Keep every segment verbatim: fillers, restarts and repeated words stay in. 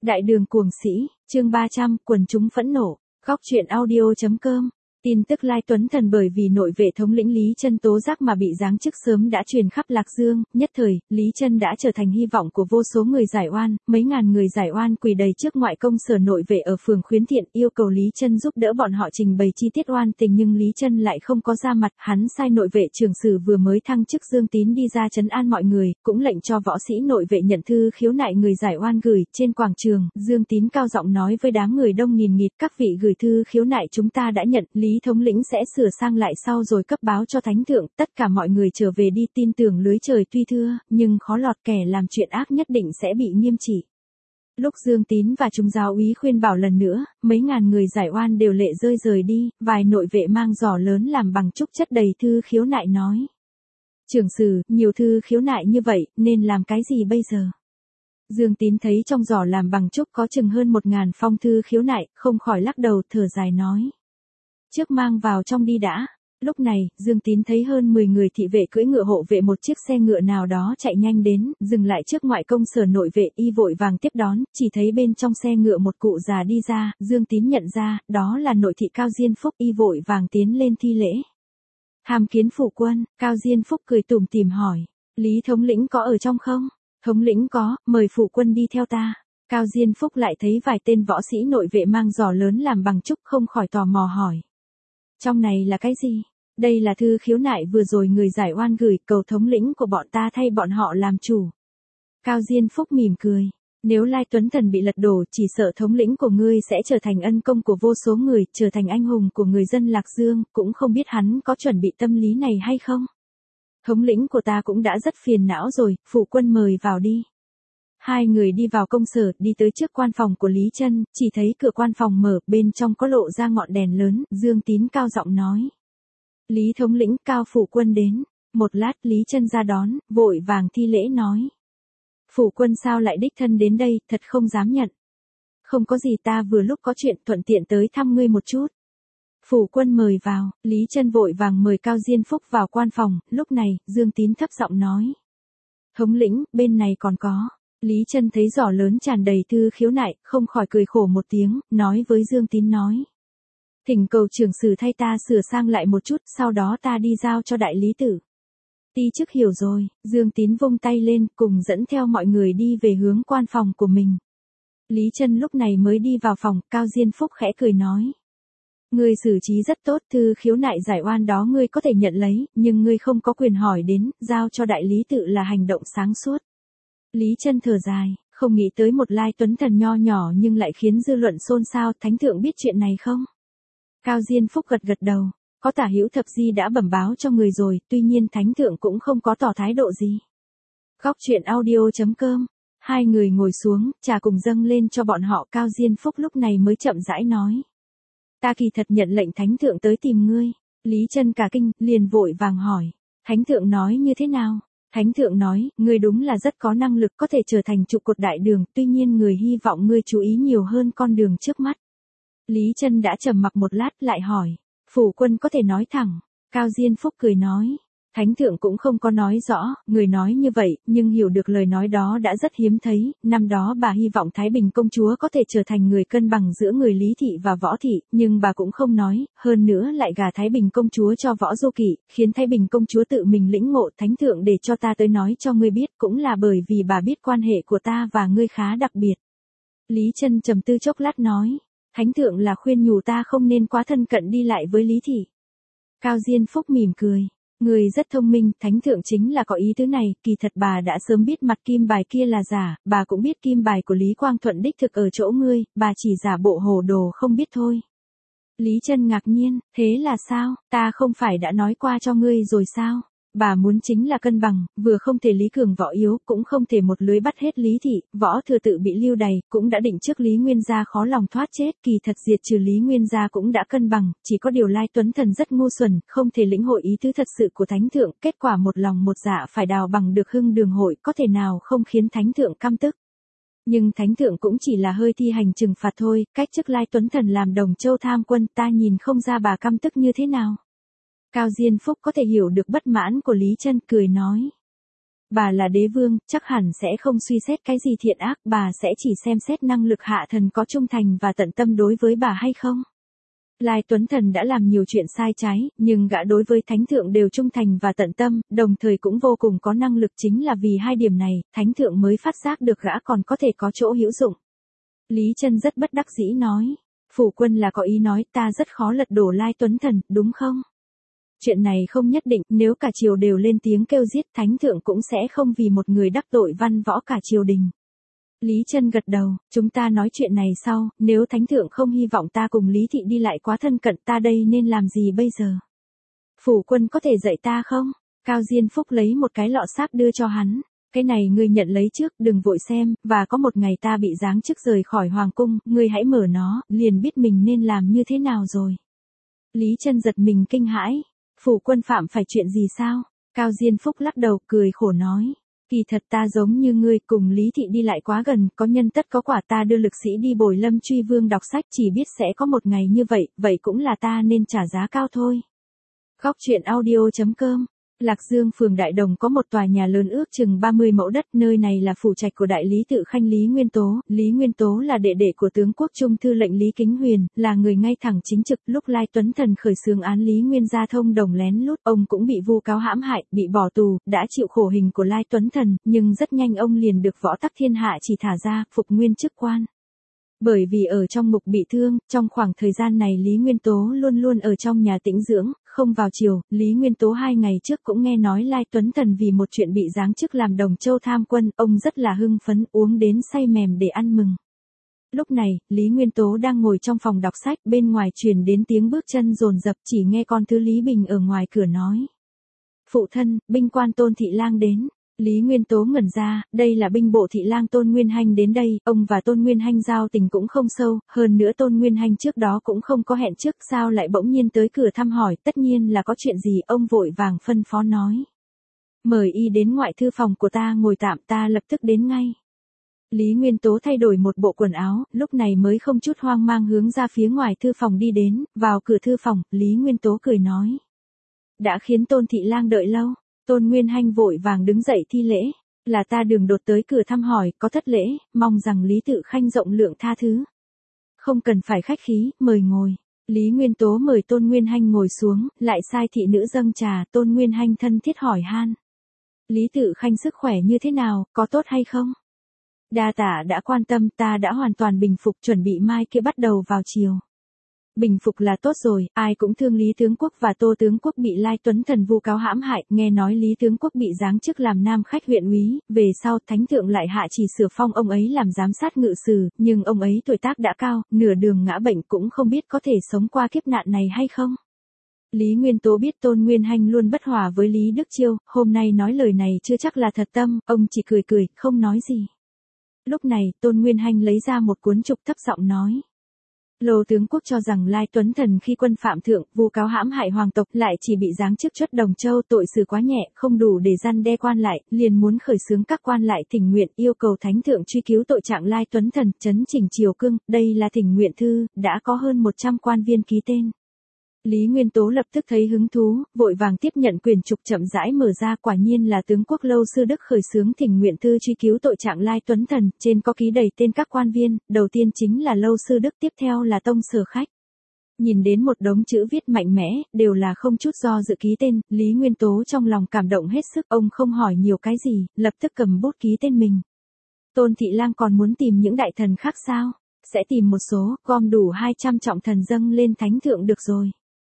Đại đường cuồng sĩ, chương ba trăm, quần chúng phẫn nộ, góc truyện audio.com. Tin tức Lai Tuấn Thần bởi vì nội vệ thống lĩnh Lý Chân tố giác mà bị giáng chức sớm đã truyền khắp Lạc Dương, nhất thời, Lý Chân đã trở thành hy vọng của vô số người giải oan, mấy ngàn người giải oan quỳ đầy trước ngoại công sở nội vệ ở phường Khuyến Thiện yêu cầu Lý Chân giúp đỡ bọn họ trình bày chi tiết oan tình nhưng Lý Chân lại không có ra mặt, hắn sai nội vệ trưởng sử vừa mới thăng chức Dương Tín đi ra trấn an mọi người, cũng lệnh cho võ sĩ nội vệ nhận thư khiếu nại người giải oan gửi, trên quảng trường, Dương Tín cao giọng nói với đám người đông nghìn nghịt các vị gửi thư khiếu nại chúng ta đã nhận, Lý thống lĩnh sẽ sửa sang lại sau rồi cấp báo cho thánh thượng, tất cả mọi người trở về đi tin tưởng lưới trời tuy thưa, nhưng khó lọt kẻ làm chuyện ác nhất định sẽ bị nghiêm trị. Lúc Dương Tín và chúng giáo úy khuyên bảo lần nữa, mấy ngàn người giải oan đều lệ rơi rời đi, vài nội vệ mang giỏ lớn làm bằng trúc chất đầy thư khiếu nại nói. Trưởng sử, nhiều thư khiếu nại như vậy, nên làm cái gì bây giờ? Dương Tín thấy trong giỏ làm bằng trúc có chừng hơn một ngàn phong thư khiếu nại, không khỏi lắc đầu thở dài nói. Trước mang vào trong đi đã. Lúc này, Dương Tín thấy hơn mười người thị vệ cưỡi ngựa hộ vệ một chiếc xe ngựa nào đó chạy nhanh đến, dừng lại trước ngoại công sở nội vệ y vội vàng tiếp đón, chỉ thấy bên trong xe ngựa một cụ già đi ra, Dương Tín nhận ra, đó là nội thị Cao Diên Phúc y vội vàng tiến lên thi lễ. Tham kiến phụ quân, Cao Diên Phúc cười tủm tỉm hỏi, Lý thống lĩnh có ở trong không? Thống lĩnh có, mời phụ quân đi theo ta. Cao Diên Phúc lại thấy vài tên võ sĩ nội vệ mang giỏ lớn làm bằng trúc không khỏi tò mò hỏi. Trong này là cái gì? Đây là thư khiếu nại vừa rồi người giải oan gửi cầu thống lĩnh của bọn ta thay bọn họ làm chủ. Cao Diên Phúc mỉm cười. Nếu Lai Tuấn Thần bị lật đổ chỉ sợ thống lĩnh của ngươi sẽ trở thành ân công của vô số người, trở thành anh hùng của người dân Lạc Dương, cũng không biết hắn có chuẩn bị tâm lý này hay không. Thống lĩnh của ta cũng đã rất phiền não rồi, phụ quân mời vào đi. Hai người đi vào công sở, đi tới trước quan phòng của Lý Chân, chỉ thấy cửa quan phòng mở, bên trong có lộ ra ngọn đèn lớn, Dương Tín cao giọng nói. Lý thống lĩnh, Cao phụ quân đến. Một lát Lý Chân ra đón, vội vàng thi lễ nói. Phụ quân sao lại đích thân đến đây, thật không dám nhận. Không có gì ta vừa lúc có chuyện thuận tiện tới thăm ngươi một chút. Phụ quân mời vào, Lý Chân vội vàng mời Cao Diên Phúc vào quan phòng, lúc này, Dương Tín thấp giọng nói. Thống lĩnh, bên này còn có. Lý Chân thấy giỏ lớn tràn đầy thư khiếu nại, không khỏi cười khổ một tiếng, nói với Dương Tín nói. Thỉnh cầu trưởng sử thay ta sửa sang lại một chút, sau đó ta đi giao cho đại lý tử. Ti chức hiểu rồi, Dương Tín vung tay lên, cùng dẫn theo mọi người đi về hướng quan phòng của mình. Lý Chân lúc này mới đi vào phòng, Cao Diên Phúc khẽ cười nói. Ngươi xử trí rất tốt, thư khiếu nại giải oan đó ngươi có thể nhận lấy, nhưng ngươi không có quyền hỏi đến, giao cho đại lý tự là hành động sáng suốt. Lý Chân thở dài, không nghĩ tới một Lai Tuấn Thần nho nhỏ nhưng lại khiến dư luận xôn xao, thánh thượng biết chuyện này không? Cao Diên Phúc gật gật đầu, có Tả Hữu Thập Di đã bẩm báo cho người rồi, tuy nhiên thánh thượng cũng không có tỏ thái độ gì. Góc truyện audio.com, hai người ngồi xuống, trà cùng dâng lên cho bọn họ. Cao Diên Phúc lúc này mới chậm rãi nói. Ta kỳ thật nhận lệnh thánh thượng tới tìm ngươi. Lý Chân cả kinh, liền vội vàng hỏi, thánh thượng nói như thế nào? Thánh thượng nói, ngươi đúng là rất có năng lực có thể trở thành trụ cột đại đường, tuy nhiên người hy vọng ngươi chú ý nhiều hơn con đường trước mắt. Lý Chân đã trầm mặc một lát lại hỏi, phủ quân có thể nói thẳng. Cao Diên Phúc cười nói, thánh thượng cũng không có nói rõ, người nói như vậy, nhưng hiểu được lời nói đó đã rất hiếm thấy, năm đó bà hy vọng Thái Bình công chúa có thể trở thành người cân bằng giữa người Lý thị và Võ thị, nhưng bà cũng không nói, hơn nữa lại gả Thái Bình công chúa cho Võ Du Kỵ, khiến Thái Bình công chúa tự mình lĩnh ngộ. Thánh thượng để cho ta tới nói cho ngươi biết, cũng là bởi vì bà biết quan hệ của ta và ngươi khá đặc biệt. Lý Chân trầm tư chốc lát nói, thánh thượng là khuyên nhủ ta không nên quá thân cận đi lại với Lý thị. Cao Diên Phúc mỉm cười. Người rất thông minh, thánh thượng chính là có ý thứ này, kỳ thật bà đã sớm biết mặt kim bài kia là giả, bà cũng biết kim bài của Lý Quang Thuận đích thực ở chỗ ngươi, bà chỉ giả bộ hồ đồ không biết thôi. Lý Chân ngạc nhiên, thế là sao, ta không phải đã nói qua cho ngươi rồi sao? Bà muốn chính là cân bằng, vừa không thể Lý cường võ yếu, cũng không thể một lưới bắt hết Lý thị, Võ thừa tự bị lưu đày, cũng đã định trước Lý Nguyên gia khó lòng thoát chết, kỳ thật diệt trừ Lý Nguyên gia cũng đã cân bằng, chỉ có điều Lai Tuấn Thần rất ngu xuẩn, không thể lĩnh hội ý tứ thật sự của thánh thượng, kết quả một lòng một dạ phải đào bằng được hưng đường hội, có thể nào không khiến thánh thượng căm tức. Nhưng thánh thượng cũng chỉ là hơi thi hành trừng phạt thôi, cách chức Lai Tuấn Thần làm Đồng Châu tham quân, ta nhìn không ra bà căm tức như thế nào. Cao Diên Phúc có thể hiểu được bất mãn của Lý Chân, cười nói. bà là đế vương, chắc hẳn sẽ không suy xét cái gì thiện ác, bà sẽ chỉ xem xét năng lực hạ thần có trung thành và tận tâm đối với bà hay không. Lai Tuấn Thần đã làm nhiều chuyện sai trái, nhưng gã đối với thánh thượng đều trung thành và tận tâm, đồng thời cũng vô cùng có năng lực, chính là vì hai điểm này, thánh thượng mới phát giác được gã còn có thể có chỗ hữu dụng. Lý Chân rất bất đắc dĩ nói, phủ quân là có ý nói ta rất khó lật đổ Lai Tuấn Thần, đúng không? Chuyện này không nhất định, nếu cả triều đều lên tiếng kêu giết, thánh thượng cũng sẽ không vì một người đắc tội văn võ cả triều đình. Lý Chân gật đầu, chúng ta nói chuyện này sau, nếu thánh thượng không hy vọng ta cùng Lý Thị đi lại quá thân cận, ta đây nên làm gì bây giờ? Phủ quân có thể dạy ta không? Cao Diên Phúc lấy một cái lọ sáp đưa cho hắn. Cái này ngươi nhận lấy trước, đừng vội xem, và có một ngày ta bị giáng chức rời khỏi hoàng cung, ngươi hãy mở nó, liền biết mình nên làm như thế nào rồi. Lý Chân giật mình kinh hãi, phủ quân phạm phải chuyện gì sao? Cao Diên Phúc lắc đầu, cười khổ nói. Kỳ thật ta giống như ngươi, cùng Lý Thị đi lại quá gần, có nhân tất có quả, ta đưa lực sĩ đi bồi Lâm Truy Vương đọc sách, chỉ biết sẽ có một ngày như vậy, vậy cũng là ta nên trả giá cao thôi. Góc truyện audio chấm com. Lạc Dương phường Đại Đồng có một tòa nhà lớn ước chừng ba mươi mẫu đất, nơi này là phủ trạch của đại lý tự khanh Lý Nguyên Tố. Lý Nguyên Tố là đệ đệ của tướng quốc trung thư lệnh Lý Kính Huyền, là người ngay thẳng chính trực. Lúc Lai Tuấn Thần khởi xướng án Lý Nguyên gia thông đồng lén lút, ông cũng bị vu cáo hãm hại, bị bỏ tù, đã chịu khổ hình của Lai Tuấn Thần, nhưng rất nhanh ông liền được Võ Tắc Thiên Hạ chỉ thả ra, phục nguyên chức quan. Bởi vì ở trong mục bị thương, trong khoảng thời gian này Lý Nguyên Tố luôn luôn ở trong nhà tĩnh dưỡng, không vào triều. Lý Nguyên Tố hai ngày trước cũng nghe nói Lai Tuấn Thần vì một chuyện bị giáng chức làm Đồng Châu tham quân, ông rất là hưng phấn, uống đến say mềm để ăn mừng. Lúc này, Lý Nguyên Tố đang ngồi trong phòng đọc sách, bên ngoài truyền đến tiếng bước chân dồn dập, chỉ nghe con thứ Lý Bình ở ngoài cửa nói. Phụ thân, binh quan Tôn Thị Lang đến. Lý Nguyên Tố ngẩn ra, đây là binh bộ thị lang Tôn Nguyên Hanh đến đây, ông và Tôn Nguyên Hanh giao tình cũng không sâu, hơn nữa Tôn Nguyên Hanh trước đó cũng không có hẹn trước, sao lại bỗng nhiên tới cửa thăm hỏi, tất nhiên là có chuyện gì, ông vội vàng phân phó nói. Mời y đến ngoại thư phòng của ta ngồi tạm, ta lập tức đến ngay. Lý Nguyên Tố thay đổi một bộ quần áo, lúc này mới không chút hoang mang hướng ra phía ngoài thư phòng đi đến, vào cửa thư phòng, Lý Nguyên Tố cười nói. Đã khiến Tôn Thị Lang đợi lâu. Tôn Nguyên Hanh vội vàng đứng dậy thi lễ, là ta đường đột tới cửa thăm hỏi, có thất lễ, mong rằng Lý Tự Khanh rộng lượng tha thứ. Không cần phải khách khí, mời ngồi. Lý Nguyên Tố mời Tôn Nguyên Hanh ngồi xuống, lại sai thị nữ dâng trà, Tôn Nguyên Hanh thân thiết hỏi han. Lý Tự Khanh sức khỏe như thế nào, có tốt hay không? Đa tạ đã quan tâm, ta đã hoàn toàn bình phục, chuẩn bị mai kia bắt đầu vào chiều. Bình phục là tốt rồi, ai cũng thương Lý Tướng Quốc và Tô Tướng Quốc bị Lai Tuấn Thần vu cáo hãm hại, nghe nói Lý Tướng Quốc bị giáng chức làm nam khách huyện úy, về sau thánh thượng lại hạ chỉ sửa phong ông ấy làm giám sát ngự sử, nhưng ông ấy tuổi tác đã cao, nửa đường ngã bệnh cũng không biết có thể sống qua kiếp nạn này hay không. Lý Nguyên Tố biết Tôn Nguyên Hanh luôn bất hòa với Lý Đức Chiêu, hôm nay nói lời này chưa chắc là thật tâm, ông chỉ cười cười, không nói gì. Lúc này, Tôn Nguyên Hanh lấy ra một cuốn trục thấp giọng nói. Lô Tướng Quốc cho rằng Lai Tuấn Thần khi quân phạm thượng, vu cáo hãm hại hoàng tộc, lại chỉ bị giáng chức chuất Đồng Châu, tội xử quá nhẹ, không đủ để răn đe quan lại, liền muốn khởi xướng các quan lại thỉnh nguyện, yêu cầu thánh thượng truy cứu tội trạng Lai Tuấn Thần, chấn chỉnh triều cương, đây là thỉnh nguyện thư, đã có hơn một trăm quan viên ký tên. Lý Nguyên Tố lập tức thấy hứng thú, vội vàng tiếp nhận quyền trục, chậm rãi mở ra, quả nhiên là Tướng Quốc Lâu Sư Đức khởi xướng thỉnh nguyện thư truy cứu tội trạng Lai Tuấn Thần, trên có ký đầy tên các quan viên, đầu tiên chính là Lâu Sư Đức, tiếp theo là Tông Sở Khách. Nhìn đến một đống chữ viết mạnh mẽ, đều là không chút do dự ký tên, Lý Nguyên Tố trong lòng cảm động hết sức, ông không hỏi nhiều cái gì, lập tức cầm bút ký tên mình. Tôn Thị Lang còn muốn tìm những đại thần khác sao? Sẽ tìm một số, gom đủ hai trăm trọng thần dâng lên thánh thượng được rồi.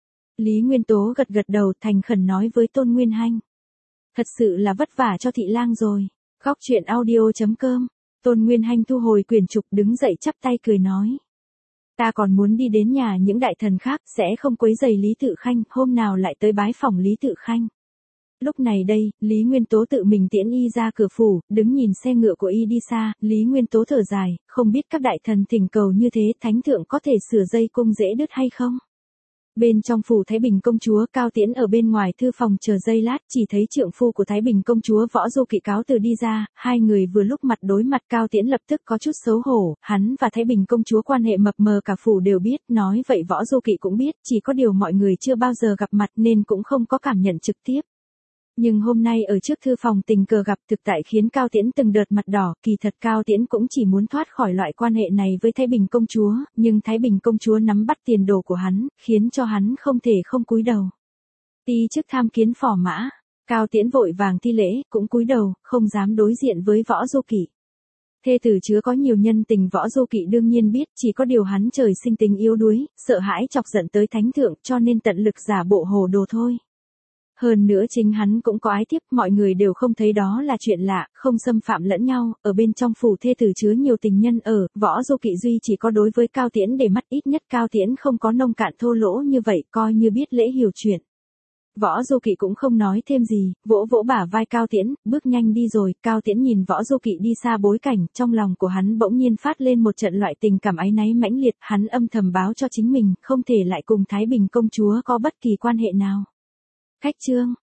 Lý Nguyên Tố gật gật đầu, thành khẩn nói với Tôn Nguyên Hanh. Thật sự là vất vả cho Thị Lang rồi. Góc truyện audio chấm com. Tôn Nguyên Hanh thu hồi quyển trục, đứng dậy chắp tay cười nói. Ta còn muốn đi đến nhà những đại thần khác, sẽ không quấy rầy Lý Tự Khanh, hôm nào lại tới bái phỏng Lý Tự Khanh. Lúc này đây, Lý Nguyên Tố tự mình tiễn y ra cửa phủ, đứng nhìn xe ngựa của y đi xa, Lý Nguyên Tố thở dài, không biết các đại thần thỉnh cầu như thế, thánh thượng có thể sửa dây cung dễ đứt hay không? Bên trong phủ Thái Bình công chúa Cao Tiễn ở bên ngoài thư phòng chờ giây lát, chỉ thấy trượng phu của Thái Bình công chúa Võ Du Kỵ cáo từ đi ra, hai người vừa lúc mặt đối mặt, Cao Tiễn lập tức có chút xấu hổ, hắn và Thái Bình công chúa quan hệ mập mờ cả phủ đều biết, nói vậy Võ Du Kỵ cũng biết, chỉ có điều mọi người chưa bao giờ gặp mặt nên cũng không có cảm nhận trực tiếp. Nhưng hôm nay ở trước thư phòng tình cờ gặp thực tại khiến Cao Tiễn từng đợt mặt đỏ, kỳ thật Cao Tiễn cũng chỉ muốn thoát khỏi loại quan hệ này với Thái Bình công chúa, nhưng Thái Bình công chúa nắm bắt tiền đồ của hắn, khiến cho hắn không thể không cúi đầu. Ti chức tham kiến phò mã, Cao Tiễn vội vàng thi lễ, cũng cúi đầu, không dám đối diện với Võ Du Kỵ. Thê tử chứa có nhiều nhân tình Võ Du Kỵ đương nhiên biết, chỉ có điều hắn trời sinh tình yếu đuối, sợ hãi chọc giận tới thánh thượng, cho nên tận lực giả bộ hồ đồ thôi. Hơn nữa chính hắn cũng có ái thiếp, mọi người đều không thấy đó là chuyện lạ, không xâm phạm lẫn nhau, ở bên trong phủ thê tử chứa nhiều tình nhân ở, Võ Du Kỵ duy chỉ có đối với Cao Tiễn để mắt, ít nhất Cao Tiễn không có nông cạn thô lỗ như vậy, coi như biết lễ hiểu chuyện. Võ Du Kỵ cũng không nói thêm gì, vỗ vỗ bả vai Cao Tiễn, bước nhanh đi rồi. Cao Tiễn nhìn Võ Du Kỵ đi xa bối cảnh, trong lòng của hắn bỗng nhiên phát lên một trận loại tình cảm áy náy mãnh liệt, hắn âm thầm báo cho chính mình, không thể lại cùng Thái Bình công chúa có bất kỳ quan hệ nào. Khách trương